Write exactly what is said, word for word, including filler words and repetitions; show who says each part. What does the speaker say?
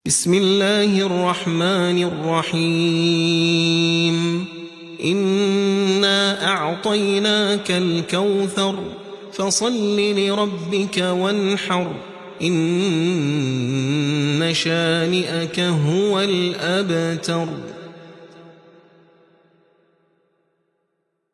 Speaker 1: بسم الله الرحمن الرحيم إنا أعطيناك الكوثر فصل لربك وانحر إن شانئك هو الأبتر.